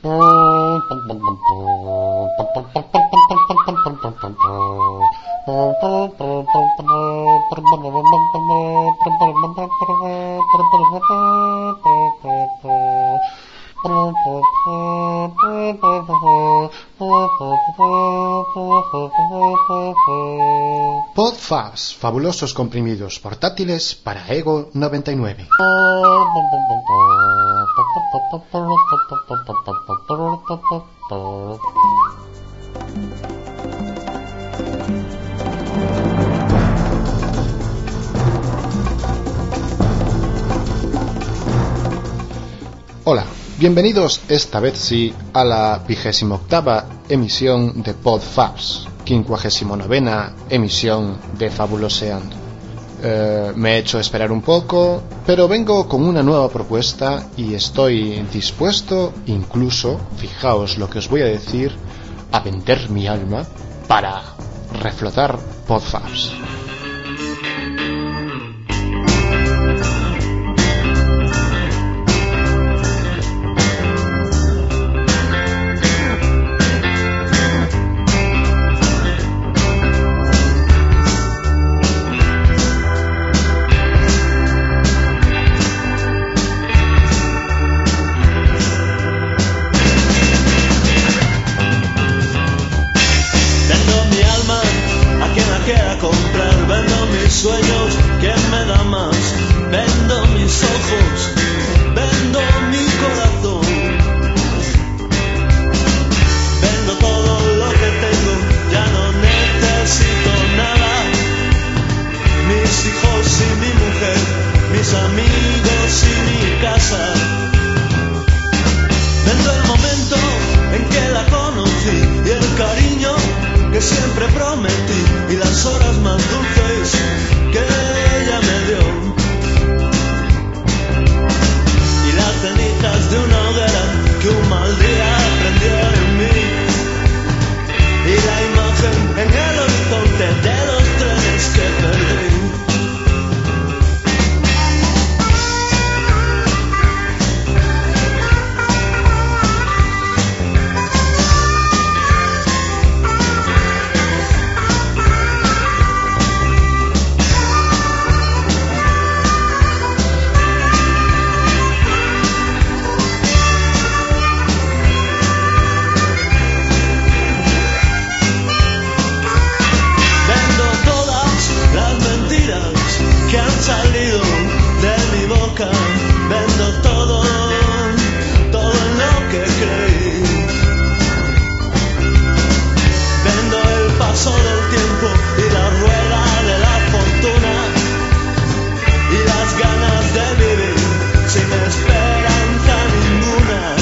Podfabs, fabulosos comprimidos portátiles para Ego 99. Hola, bienvenidos esta vez sí a la 28ª emisión de Podfabs, 59ª emisión de Fabuloseando. Me he hecho esperar un poco, pero vengo con una nueva propuesta y estoy dispuesto, incluso, fijaos lo que os voy a decir, a vender mi alma para reflotar Podfabs. Sueños, ¿quién me da más? Vendo mis ojos, vendo mi corazón, vendo todo lo que tengo, ya no necesito nada. Mis hijos y mi mujer, mis amigos y mi casa. Vendo el momento en que la conocí y el cariño que siempre prometí y las horas más dulces que ella me dio y las cenizas de una hoguera que un mal día prendió en mí y la imagen en el horizonte de los trenes que perdí. Salido de mi boca, vendo todo en lo que creí. Vendo el paso del tiempo y la rueda de la fortuna y las ganas de vivir sin esperanza ninguna.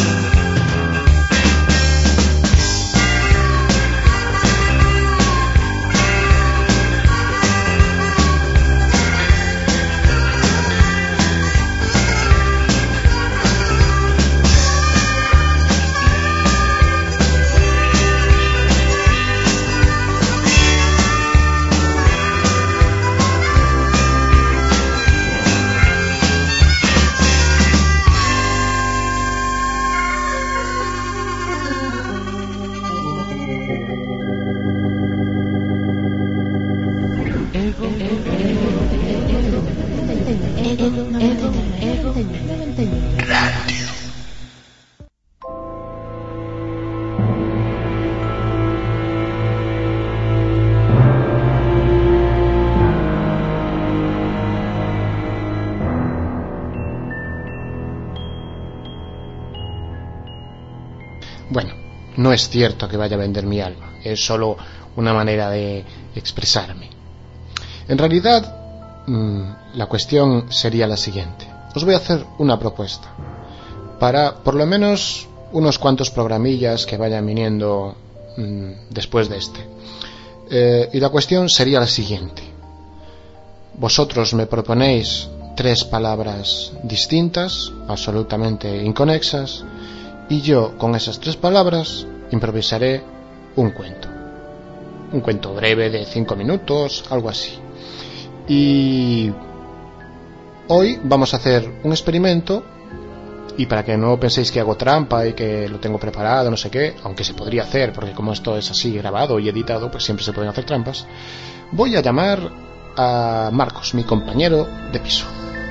Bueno, no es cierto que vaya a vender mi alma, es solo una manera de expresarme. En realidad, la cuestión sería la siguiente. Os voy a hacer una propuesta para por lo menos unos cuantos programillas que vayan viniendo después de este. Y la cuestión sería la siguiente. Vosotros me proponéis 3 palabras distintas, absolutamente inconexas, y yo con esas 3 palabras improvisaré un cuento breve de 5 minutos, algo así. Y hoy vamos a hacer un experimento Y para que no penséis que hago trampa y que lo tengo preparado, no sé qué, aunque se podría hacer, porque como esto es así grabado y editado, pues siempre se pueden hacer trampas, voy a llamar a Marcos, mi compañero de piso.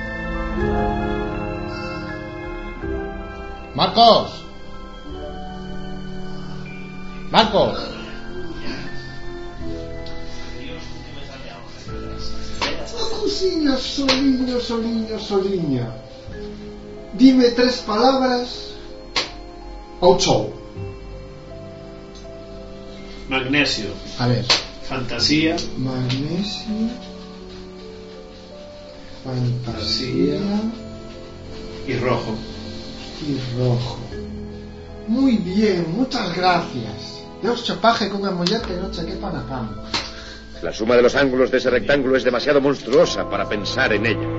¡Marcos! ¡Marcos! Cosinha, soliño. Dime 3 palabras ao chou. Magnesio. A ver. Fantasía. Magnesio. Fantasía. Y rojo. Y rojo. Muy bien, muchas gracias. Deus che pague con unha muller que non che quepa na cama. La suma de los ángulos de ese rectángulo es demasiado monstruosa para pensar en ella.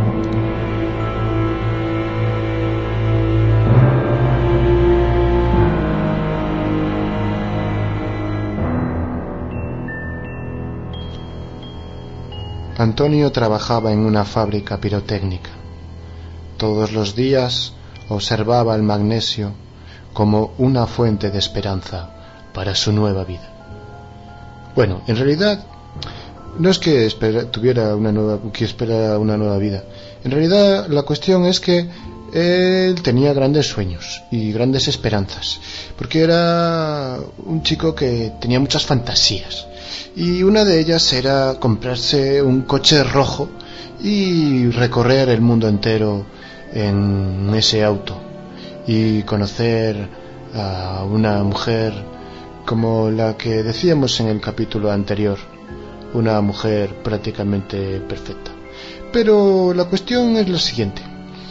Antonio trabajaba en una fábrica pirotécnica. Todos los días observaba el magnesio como una fuente de esperanza para su nueva vida. Bueno, en realidad no es que tuviera una nueva vida. En realidad la cuestión es que él tenía grandes sueños y grandes esperanzas, porque era un chico que tenía muchas fantasías, y una de ellas era comprarse un coche rojo y recorrer el mundo entero en ese auto y conocer a una mujer como la que decíamos en el capítulo anterior, una mujer prácticamente perfecta. Pero la cuestión es la siguiente.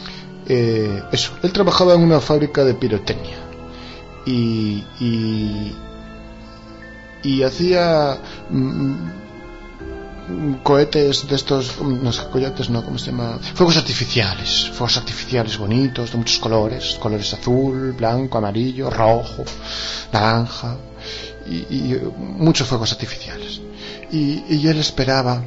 Él trabajaba en una fábrica de pirotecnia y hacía cohetes de estos, no sé, cohetes no, ¿cómo se llama? Fuegos artificiales bonitos, de muchos colores azul, blanco, amarillo, rojo, naranja, y muchos fuegos artificiales. Y él esperaba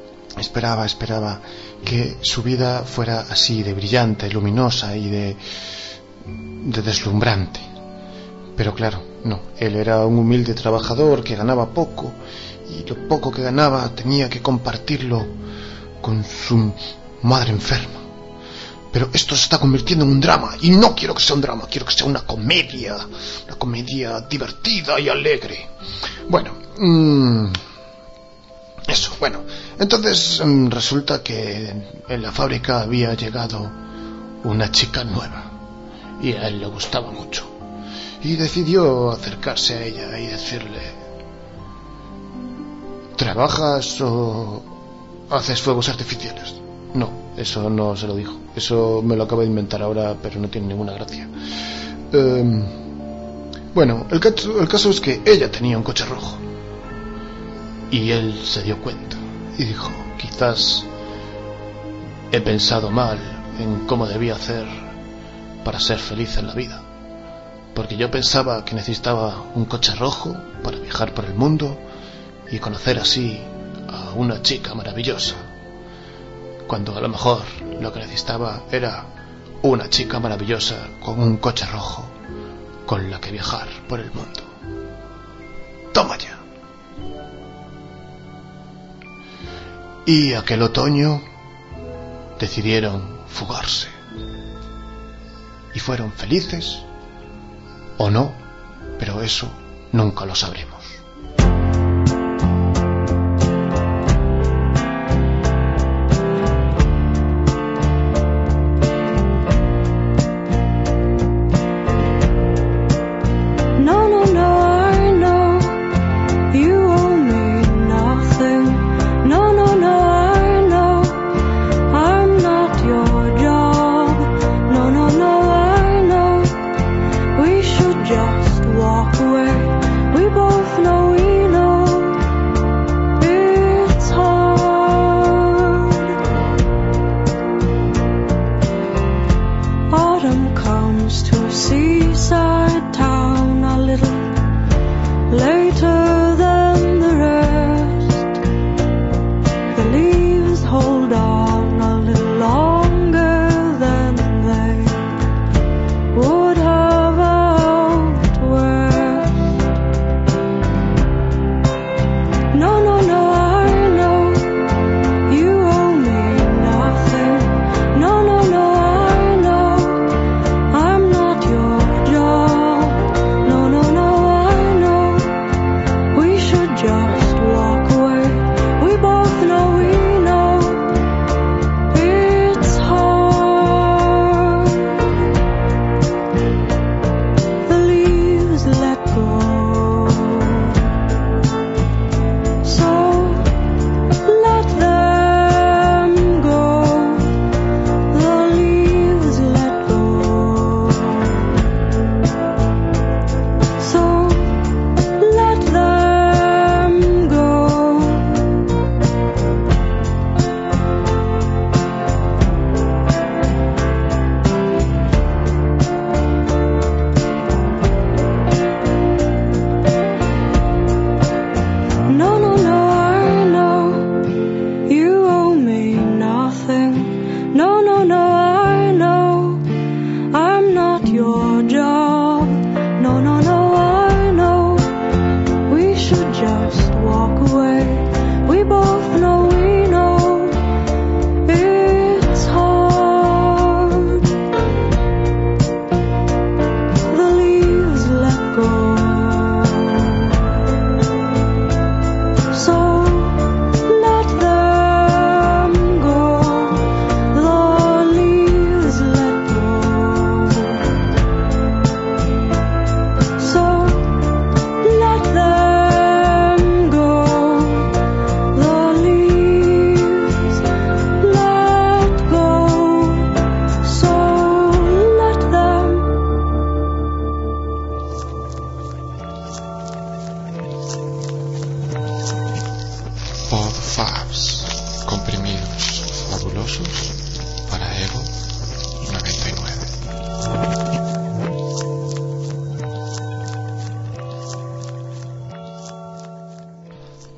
que su vida fuera así, de brillante, luminosa y de deslumbrante. Pero claro, no, él era un humilde trabajador que ganaba poco, y lo poco que ganaba tenía que compartirlo con su madre enferma. Pero esto se está convirtiendo en un drama, y no quiero que sea un drama, quiero que sea una comedia divertida y alegre. Bueno, entonces resulta que en la fábrica había llegado una chica nueva, y a él le gustaba mucho, y decidió acercarse a ella y decirle: ¿trabajas o haces fuegos artificiales? No, eso no se lo dijo. Eso me lo acabo de inventar ahora, pero no tiene ninguna gracia. Bueno, el caso es que ella tenía un coche rojo, y él se dio cuenta y dijo: quizás he pensado mal en cómo debía hacer para ser feliz en la vida, porque yo pensaba que necesitaba un coche rojo para viajar por el mundo y conocer así a una chica maravillosa, cuando a lo mejor lo que necesitaba era una chica maravillosa con un coche rojo con la que viajar por el mundo. ¡Toma ya! Y aquel otoño decidieron fugarse, y fueron felices o no, pero eso nunca lo sabremos.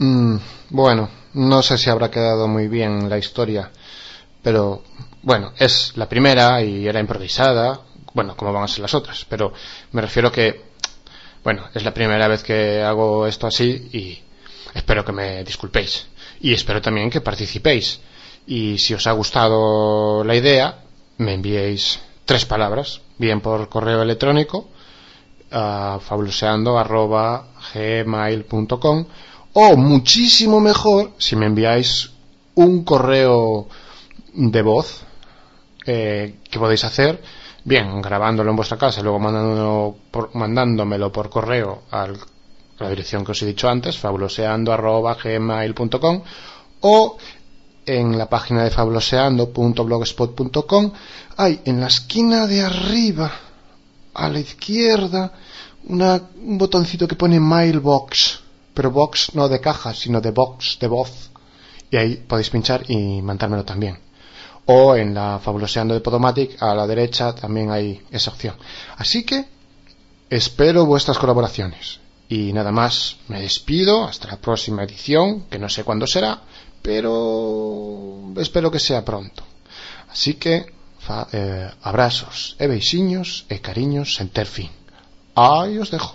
Bueno, no sé si habrá quedado muy bien la historia, pero bueno, es la primera y era improvisada, bueno, como van a ser las otras, pero me refiero que, bueno, es la primera vez que hago esto así y espero que me disculpéis y espero también que participéis, y si os ha gustado la idea me enviéis 3 palabras, bien por correo electrónico a fabuloseando@gmail.com, o muchísimo mejor si me enviáis un correo de voz que podéis hacer bien grabándolo en vuestra casa y luego mandándomelo por correo a la dirección que os he dicho antes, fabuloseando@gmail.com, o en la página de fabuloseando.blogspot.com hay en la esquina de arriba a la izquierda un botoncito que pone Mailbox, pero box no de caja, sino de box, de voz, y ahí podéis pinchar y mandármelo también. O en la Fabuloseando de Podomatic a la derecha también hay esa opción. Así que espero vuestras colaboraciones. Y nada más, me despido hasta la próxima edición, que no sé cuándo será, pero espero que sea pronto. Así que abrazos e beisiños e cariños sen ter fin. Aí os dejo.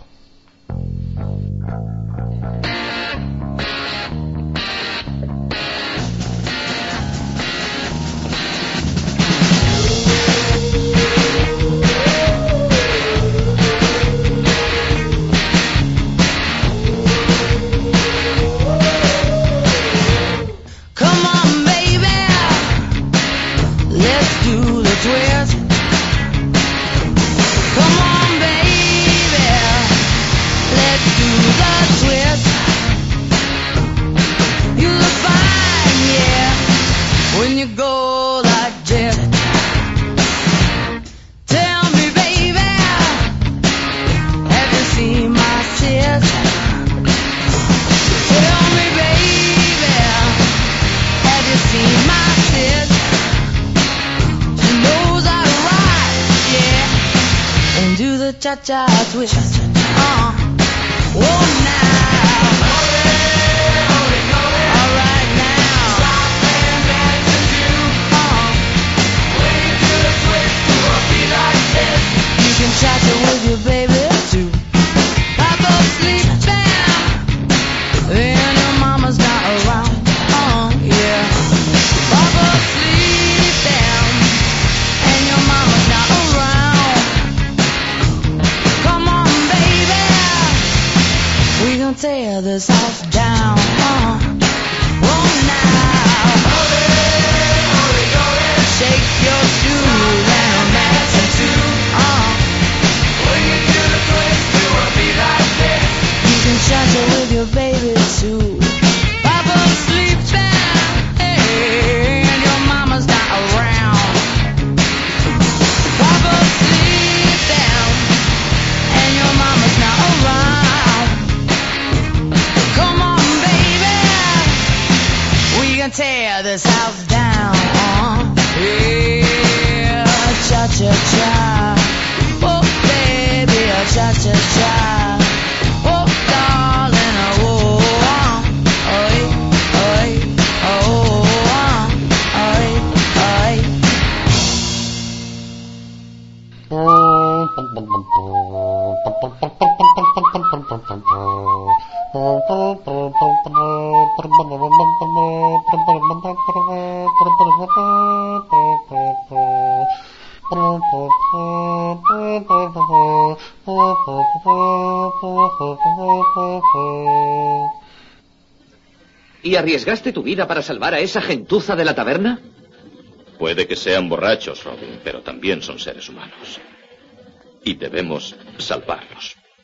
Cha-cha twist. Oh now. All right now. You can cha-cha with your baby too. Pop up, sleep down, and your mama's not around. Yeah. Pop up, sleep down, and your mama's not around. Come on, baby, we gon' tear this house down. Oh now, shake your shoes and dance too. When you do the twist, do a beat like this. You can cha-cha with your baby too. Papa sleep down, hey, and your mama's not around. Papa sleep down, and your mama's not around. Come on, baby, we can tear this house down. Yeah, cha-cha-cha. Oh, baby, cha-cha-cha. Oh, darling, oh, oi, oi, oh, oi, oi. ¿Y arriesgaste tu vida para salvar a esa gentuza de la taberna? Puede que sean borrachos, Robin, pero también son seres humanos. Y debemos salvarlos.